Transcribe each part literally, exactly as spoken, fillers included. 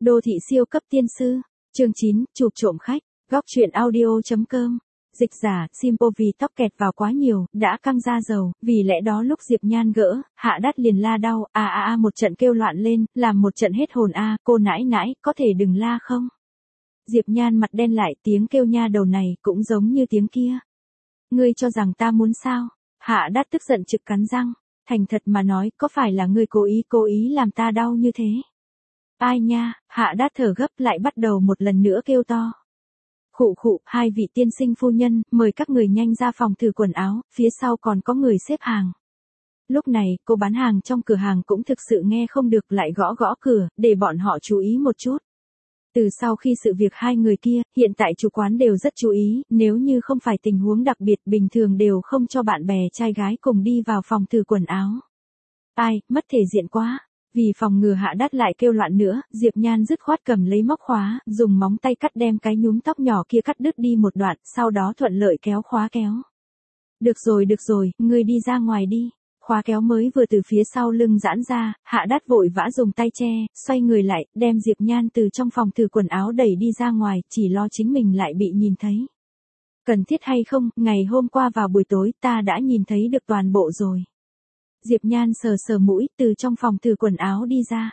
Đô thị siêu cấp tiên sư. Chương chín, chụp trộm khách. Góc truyện audio.com. Dịch giả, Simpo vì tóc kẹt vào quá nhiều, đã căng da dầu, vì lẽ đó lúc Diệp Nhan gỡ, Hạ Đát liền la đau, a a a một trận kêu loạn lên, làm một trận hết hồn a, cô nãi nãi, có thể đừng la không? Diệp Nhan mặt đen lại, tiếng kêu nha đầu này cũng giống như tiếng kia. Ngươi cho rằng ta muốn sao? Hạ Đát tức giận trực cắn răng, thành thật mà nói, có phải là ngươi cố ý cố ý làm ta đau như thế? Ai nha, Hạ Đát thở gấp lại bắt đầu một lần nữa kêu to. Khụ khụ, hai vị tiên sinh phu nhân, mời các người nhanh ra phòng thử quần áo, phía sau còn có người xếp hàng. Lúc này, cô bán hàng trong cửa hàng cũng thực sự nghe không được lại gõ gõ cửa, để bọn họ chú ý một chút. Từ sau khi sự việc hai người kia, hiện tại chủ quán đều rất chú ý, nếu như không phải tình huống đặc biệt bình thường đều không cho bạn bè trai gái cùng đi vào phòng thử quần áo. Ai, mất thể diện quá. Vì phòng ngừa Hạ Đát lại kêu loạn nữa, Diệp Nhan dứt khoát cầm lấy móc khóa, dùng móng tay cắt đem cái nhúm tóc nhỏ kia cắt đứt đi một đoạn, sau đó thuận lợi kéo khóa kéo. Được rồi được rồi, ngươi đi ra ngoài đi. Khóa kéo mới vừa từ phía sau lưng giãn ra, Hạ Đát vội vã dùng tay che, xoay người lại, đem Diệp Nhan từ trong phòng thử quần áo đẩy đi ra ngoài, chỉ lo chính mình lại bị nhìn thấy. Cần thiết hay không, ngày hôm qua vào buổi tối ta đã nhìn thấy được toàn bộ rồi. Diệp Nhan sờ sờ mũi, từ trong phòng thử quần áo đi ra.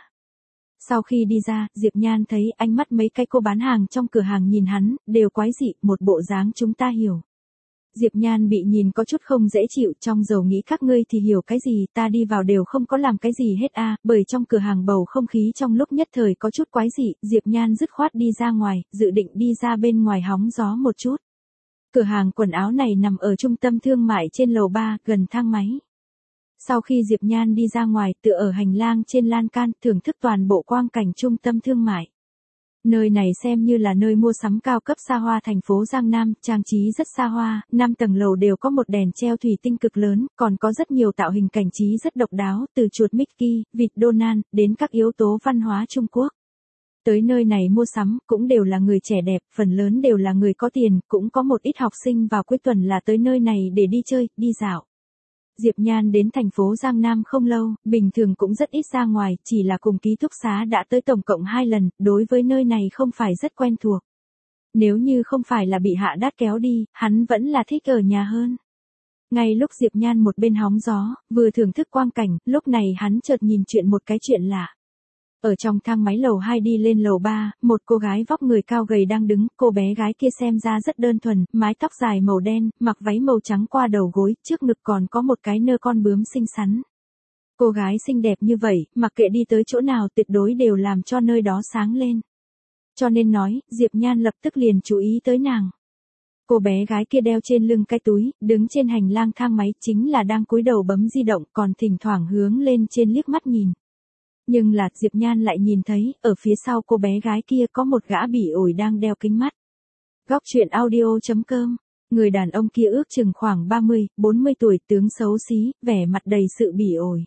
Sau khi đi ra, Diệp Nhan thấy ánh mắt mấy cái cô bán hàng trong cửa hàng nhìn hắn, đều quái dị, một bộ dáng chúng ta hiểu. Diệp Nhan bị nhìn có chút không dễ chịu, trong dầu nghĩ các ngươi thì hiểu cái gì, ta đi vào đều không có làm cái gì hết a, bởi trong cửa hàng bầu không khí trong lúc nhất thời có chút quái dị, Diệp Nhan dứt khoát đi ra ngoài, dự định đi ra bên ngoài hóng gió một chút. Cửa hàng quần áo này nằm ở trung tâm thương mại trên lầu ba, gần thang máy. Sau khi Diệp Nhan đi ra ngoài, tựa ở hành lang trên lan can, thưởng thức toàn bộ quang cảnh trung tâm thương mại. Nơi này xem như là nơi mua sắm cao cấp xa hoa thành phố Giang Nam, trang trí rất xa hoa, năm tầng lầu đều có một đèn treo thủy tinh cực lớn, còn có rất nhiều tạo hình cảnh trí rất độc đáo, từ chuột Mickey, vịt Donald, đến các yếu tố văn hóa Trung Quốc. Tới nơi này mua sắm, cũng đều là người trẻ đẹp, phần lớn đều là người có tiền, cũng có một ít học sinh vào cuối tuần là tới nơi này để đi chơi, đi dạo. Diệp Nhan đến thành phố Giang Nam không lâu, bình thường cũng rất ít ra ngoài, chỉ là cùng ký túc xá đã tới tổng cộng hai lần, đối với nơi này không phải rất quen thuộc. Nếu như không phải là bị Hạ Đát kéo đi, hắn vẫn là thích ở nhà hơn. Ngay lúc Diệp Nhan một bên hóng gió, vừa thưởng thức quang cảnh, lúc này hắn chợt nhìn chuyện một cái chuyện lạ. Ở trong thang máy lầu hai đi lên lầu ba, một cô gái vóc người cao gầy đang đứng, cô bé gái kia xem ra rất đơn thuần, mái tóc dài màu đen, mặc váy màu trắng qua đầu gối, trước ngực còn có một cái nơ con bướm xinh xắn. Cô gái xinh đẹp như vậy, mặc kệ đi tới chỗ nào tuyệt đối đều làm cho nơi đó sáng lên. Cho nên nói, Diệp Nhan lập tức liền chú ý tới nàng. Cô bé gái kia đeo trên lưng cái túi, đứng trên hành lang thang máy chính là đang cúi đầu bấm di động, còn thỉnh thoảng hướng lên trên liếc mắt nhìn. Nhưng là Diệp Nhan lại nhìn thấy, ở phía sau cô bé gái kia có một gã bỉ ổi đang đeo kính mắt. Góc truyện audio.com. Người đàn ông kia ước chừng khoảng ba mươi, bốn mươi tuổi, tướng xấu xí, vẻ mặt đầy sự bỉ ổi.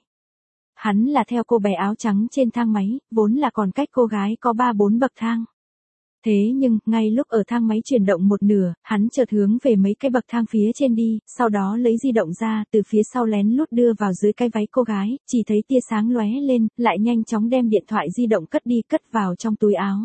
Hắn là theo cô bé áo trắng trên thang máy, vốn là còn cách cô gái có ba bốn bậc thang. Thế nhưng, ngay lúc ở thang máy chuyển động một nửa, hắn chợt hướng về mấy cái bậc thang phía trên đi, sau đó lấy di động ra, từ phía sau lén lút đưa vào dưới cái váy cô gái, chỉ thấy tia sáng lóe lên, lại nhanh chóng đem điện thoại di động cất đi, cất vào trong túi áo.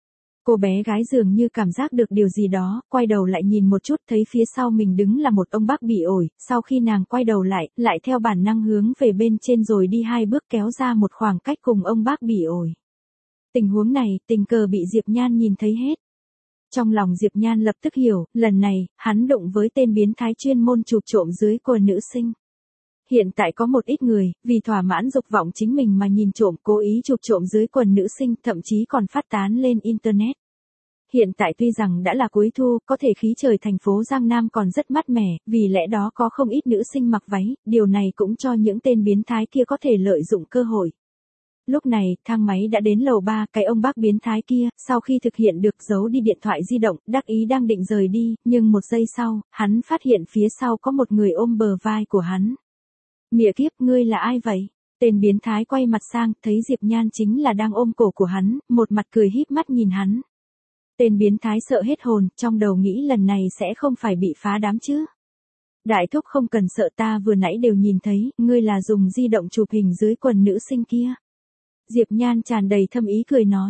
Cô bé gái dường như cảm giác được điều gì đó, quay đầu lại nhìn một chút, thấy phía sau mình đứng là một ông bác bỉ ổi, sau khi nàng quay đầu lại, lại theo bản năng hướng về bên trên rồi đi hai bước kéo ra một khoảng cách cùng ông bác bỉ ổi. Tình huống này, tình cờ bị Diệp Nhan nhìn thấy hết. Trong lòng Diệp Nhan lập tức hiểu, lần này, hắn đụng với tên biến thái chuyên môn chụp trộm dưới quần nữ sinh. Hiện tại có một ít người, vì thỏa mãn dục vọng chính mình mà nhìn trộm, cố ý chụp trộm dưới quần nữ sinh, thậm chí còn phát tán lên Internet. Hiện tại tuy rằng đã là cuối thu, có thể khí trời thành phố Giang Nam còn rất mát mẻ, vì lẽ đó có không ít nữ sinh mặc váy, điều này cũng cho những tên biến thái kia có thể lợi dụng cơ hội. Lúc này, thang máy đã đến lầu ba, cái ông bác biến thái kia, sau khi thực hiện được giấu đi điện thoại di động, đắc ý đang định rời đi, nhưng một giây sau, hắn phát hiện phía sau có một người ôm bờ vai của hắn. Mịa kiếp, ngươi là ai vậy? Tên biến thái quay mặt sang, thấy Diệp Nhan chính là đang ôm cổ của hắn, một mặt cười híp mắt nhìn hắn. Tên biến thái sợ hết hồn, trong đầu nghĩ lần này sẽ không phải bị phá đám chứ. Đại thúc không cần sợ, ta vừa nãy đều nhìn thấy, ngươi là dùng di động chụp hình dưới quần nữ sinh kia. Diệp Nhan tràn đầy thâm ý cười nói.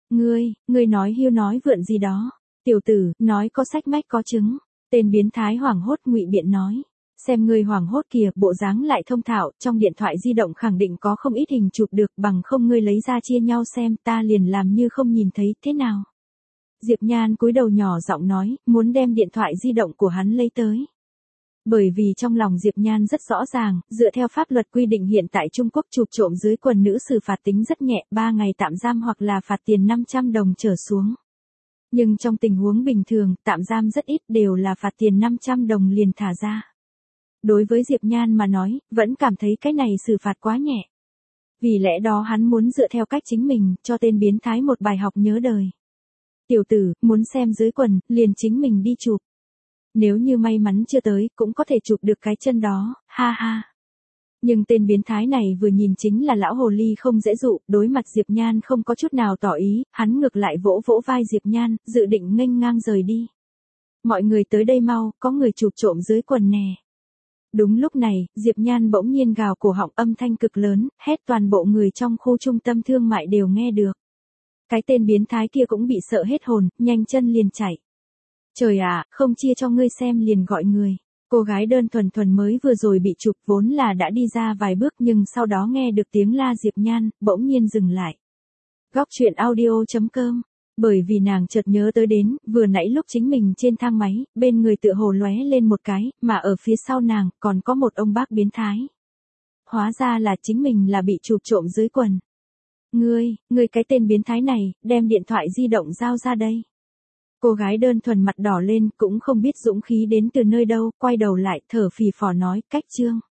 Ngươi, ngươi nói hiu nói vượn gì đó. Tiểu tử, nói có sách mách có chứng. Tên biến thái hoảng hốt ngụy biện nói. Xem ngươi hoảng hốt kìa, bộ dáng lại thông thạo, trong điện thoại di động khẳng định có không ít hình chụp được, bằng không ngươi lấy ra chia nhau xem, ta liền làm như không nhìn thấy, thế nào? Diệp Nhan cúi đầu nhỏ giọng nói, muốn đem điện thoại di động của hắn lấy tới. Bởi vì trong lòng Diệp Nhan rất rõ ràng, dựa theo pháp luật quy định hiện tại Trung Quốc chụp trộm dưới quần nữ xử phạt tính rất nhẹ, ba ngày tạm giam hoặc là phạt tiền năm trăm đồng trở xuống. Nhưng trong tình huống bình thường, tạm giam rất ít đều là phạt tiền năm trăm đồng liền thả ra. Đối với Diệp Nhan mà nói, vẫn cảm thấy cái này xử phạt quá nhẹ. Vì lẽ đó hắn muốn dựa theo cách chính mình, cho tên biến thái một bài học nhớ đời. Tiểu tử, muốn xem dưới quần, liền chính mình đi chụp. Nếu như may mắn chưa tới, cũng có thể chụp được cái chân đó, ha ha. Nhưng tên biến thái này vừa nhìn chính là lão hồ ly không dễ dụ, đối mặt Diệp Nhan không có chút nào tỏ ý, hắn ngược lại vỗ vỗ vai Diệp Nhan, dự định nghênh ngang rời đi. Mọi người tới đây mau, có người chụp trộm dưới quần nè. Đúng lúc này, Diệp Nhan bỗng nhiên gào cổ họng âm thanh cực lớn, hét toàn bộ người trong khu trung tâm thương mại đều nghe được. Cái tên biến thái kia cũng bị sợ hết hồn, nhanh chân liền chạy. Trời ạ, không chia cho ngươi xem liền gọi người. Cô gái đơn thuần thuần mới vừa rồi bị chụp vốn là đã đi ra vài bước nhưng sau đó nghe được tiếng la Diệp Nhan, bỗng nhiên dừng lại. Góc truyện audio chấm com. Bởi vì nàng chợt nhớ tới đến, vừa nãy lúc chính mình trên thang máy, bên người tựa hồ lóe lên một cái, mà ở phía sau nàng, còn có một ông bác biến thái. Hóa ra là chính mình là bị chụp trộm dưới quần. Ngươi, ngươi cái tên biến thái này, đem điện thoại di động giao ra đây. Cô gái đơn thuần mặt đỏ lên, cũng không biết dũng khí đến từ nơi đâu, quay đầu lại, thở phì phò nói, cách chương.